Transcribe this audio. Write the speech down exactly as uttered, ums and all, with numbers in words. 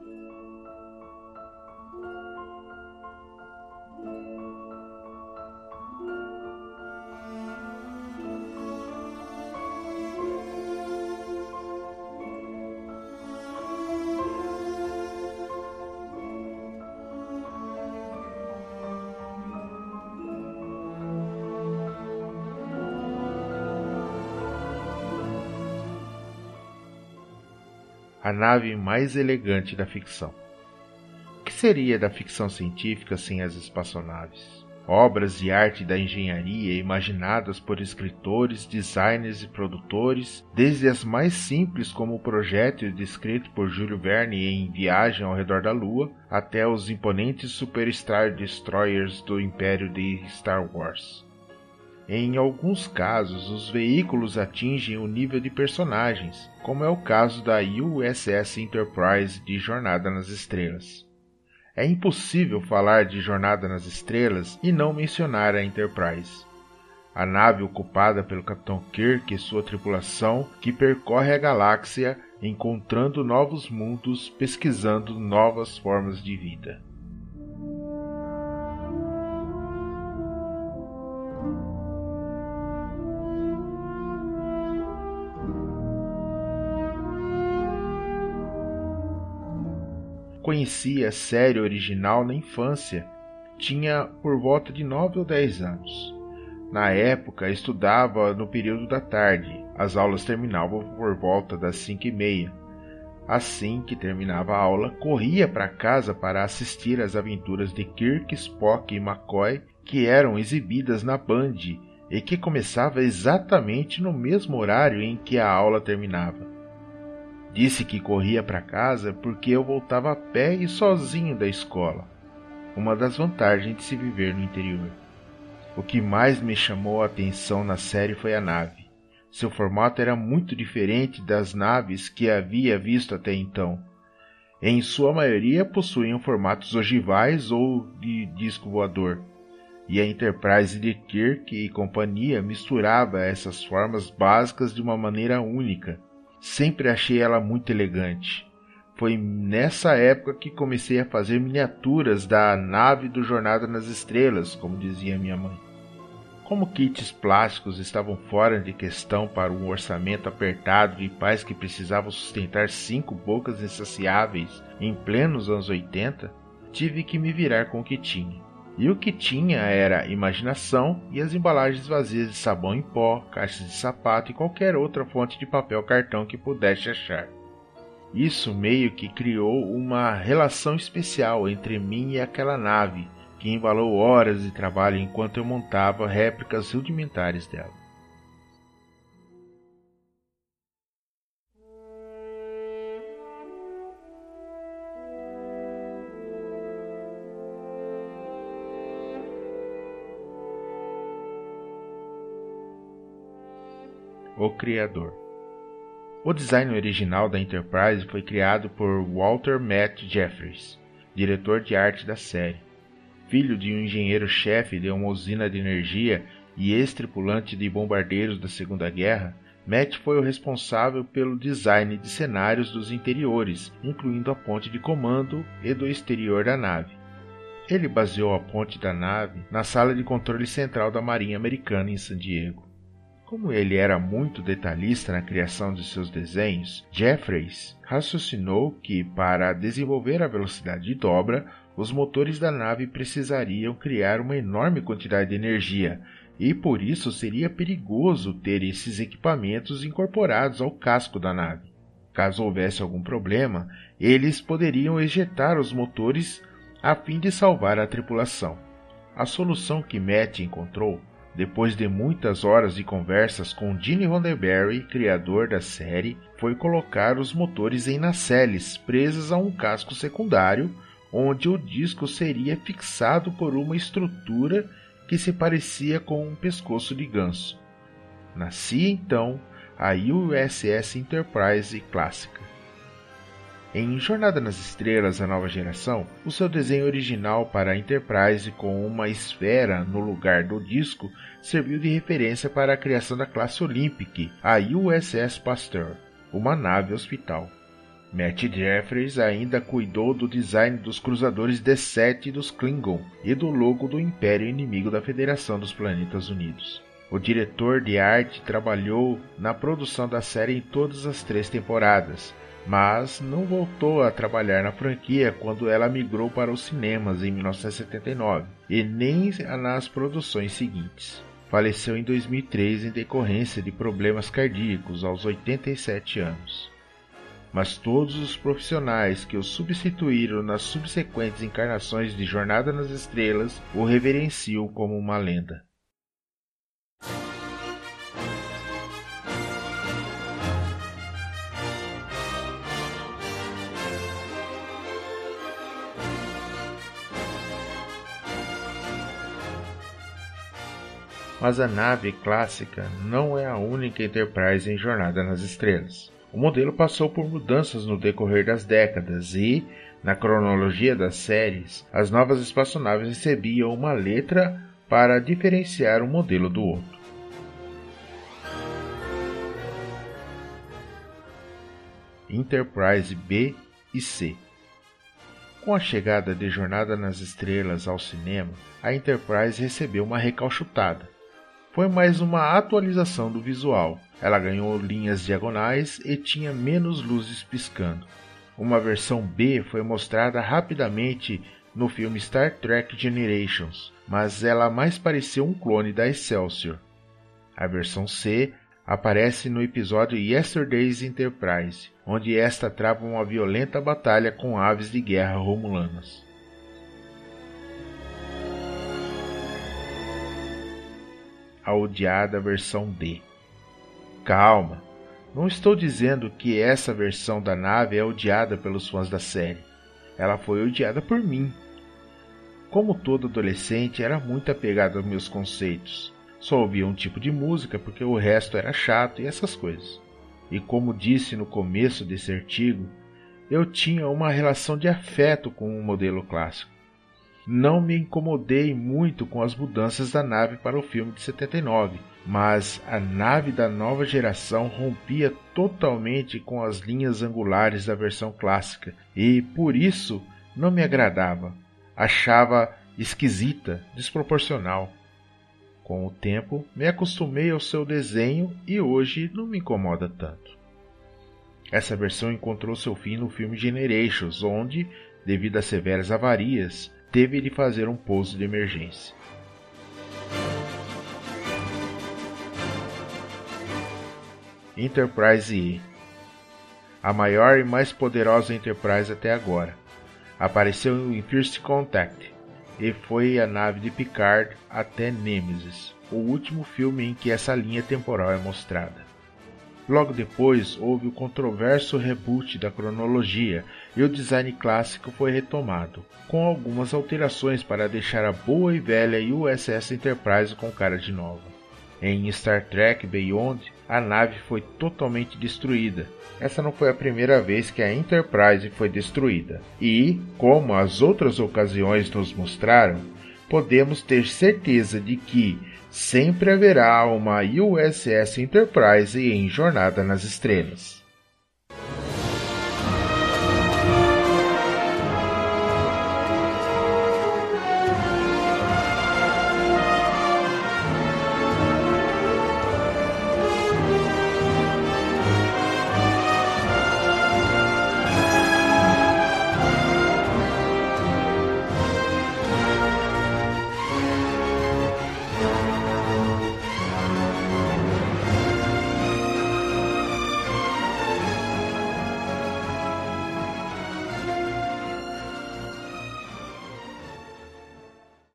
A nave mais elegante da ficção. O que seria da ficção científica sem as espaçonaves? Obras de arte da engenharia imaginadas por escritores, designers e produtores, desde as mais simples como o projétil descrito por Júlio Verne em Viagem ao Redor da Lua, até os imponentes Superstar Destroyers do Império de Star Wars. Em alguns casos, os veículos atingem o nível de personagens, como é o caso da U S S Enterprise de Jornada nas Estrelas. É impossível falar de Jornada nas Estrelas e não mencionar a Enterprise, a nave ocupada pelo Capitão Kirk e sua tripulação que percorre a galáxia encontrando novos mundos, pesquisando novas formas de vida. Conheci a série original na infância, tinha por volta de nove ou dez anos. Na época, estudava no período da tarde, as aulas terminavam por volta das cinco e meia. Assim que terminava a aula, corria para casa para assistir às aventuras de Kirk, Spock e McCoy, que eram exibidas na Band e que começava exatamente no mesmo horário em que a aula terminava. Disse que corria para casa porque eu voltava a pé e sozinho da escola, uma das vantagens de se viver no interior. O que mais me chamou a atenção na série foi a nave. Seu formato era muito diferente das naves que havia visto até então. Em sua maioria possuíam formatos ogivais ou de disco voador, e a Enterprise de Kirk e companhia misturava essas formas básicas de uma maneira única. Sempre achei ela muito elegante. Foi nessa época que comecei a fazer miniaturas da nave do Jornada nas Estrelas, como dizia minha mãe. Como kits plásticos estavam fora de questão para um orçamento apertado de pais que precisavam sustentar cinco bocas insaciáveis em plenos anos oitenta, tive que me virar com o que tinha. E o que tinha era imaginação e as embalagens vazias de sabão em pó, caixas de sapato e qualquer outra fonte de papel cartão que pudesse achar. Isso meio que criou uma relação especial entre mim e aquela nave, que embalou horas de trabalho enquanto eu montava réplicas rudimentares dela. O Criador. O design original da Enterprise foi criado por Walter Matt Jefferies, diretor de arte da série. Filho de um engenheiro-chefe de uma usina de energia e ex-tripulante de bombardeiros da Segunda Guerra, Matt foi o responsável pelo design de cenários dos interiores, incluindo a ponte de comando e do exterior da nave. Ele baseou a ponte da nave na sala de controle central da Marinha Americana em San Diego. Como ele era muito detalhista na criação de seus desenhos, Jefferies raciocinou que, para desenvolver a velocidade de dobra, os motores da nave precisariam criar uma enorme quantidade de energia, e por isso seria perigoso ter esses equipamentos incorporados ao casco da nave. Caso houvesse algum problema, eles poderiam ejetar os motores a fim de salvar a tripulação. A solução que Matt encontrou, depois de muitas horas de conversas com Gene Roddenberry, criador da série, foi colocar os motores em nacelles presas a um casco secundário, onde o disco seria fixado por uma estrutura que se parecia com um pescoço de ganso. Nascia então a U S S Enterprise clássica. Em Jornada nas Estrelas, a nova geração, o seu desenho original para a Enterprise com uma esfera no lugar do disco serviu de referência para a criação da classe Olympic, a U S S Pasteur, uma nave hospital. Matt Jefferies ainda cuidou do design dos cruzadores D sete e dos Klingon e do logo do Império inimigo da Federação dos Planetas Unidos. O diretor de arte trabalhou na produção da série em todas as três temporadas, mas não voltou a trabalhar na franquia quando ela migrou para os cinemas em mil novecentos e setenta e nove, e nem nas produções seguintes. Faleceu em dois mil e três em decorrência de problemas cardíacos aos oitenta e sete anos. Mas todos os profissionais que o substituíram nas subsequentes encarnações de Jornada nas Estrelas o reverenciam como uma lenda. Mas a nave clássica não é a única Enterprise em Jornada nas Estrelas. O modelo passou por mudanças no decorrer das décadas e, na cronologia das séries, as novas espaçonaves recebiam uma letra para diferenciar um modelo do outro. Enterprise B e C. Com a chegada de Jornada nas Estrelas ao cinema, a Enterprise recebeu uma recalchutada. Foi mais uma atualização do visual. Ela ganhou linhas diagonais e tinha menos luzes piscando. Uma versão B foi mostrada rapidamente no filme Star Trek Generations, mas ela mais parecia um clone da Excelsior. A versão C aparece no episódio Yesterday's Enterprise, onde esta trava uma violenta batalha com aves de guerra romulanas. A odiada versão D. Calma, não estou dizendo que essa versão da nave é odiada pelos fãs da série. Ela foi odiada por mim. Como todo adolescente, era muito apegado aos meus conceitos. Só ouvia um tipo de música porque o resto era chato e essas coisas. E como disse no começo desse artigo, eu tinha uma relação de afeto com o modelo clássico. Não me incomodei muito com as mudanças da nave para o filme de setenta e nove, mas a nave da nova geração rompia totalmente com as linhas angulares da versão clássica e, por isso, não me agradava. Achava esquisita, desproporcional. Com o tempo, me acostumei ao seu desenho e hoje não me incomoda tanto. Essa versão encontrou seu fim no filme Generations, onde, devido a severas avarias, teve de fazer um pouso de emergência. Enterprise E. A maior e mais poderosa Enterprise até agora. Apareceu em First Contact e foi a nave de Picard até Nemesis, o último filme em que essa linha temporal é mostrada. Logo depois, houve o controverso reboot da cronologia e o design clássico foi retomado, com algumas alterações para deixar a boa e velha U S S Enterprise com cara de nova. Em Star Trek Beyond, a nave foi totalmente destruída. Essa não foi a primeira vez que a Enterprise foi destruída, e, como as outras ocasiões nos mostraram, podemos ter certeza de que sempre haverá uma U S S Enterprise em Jornada nas Estrelas.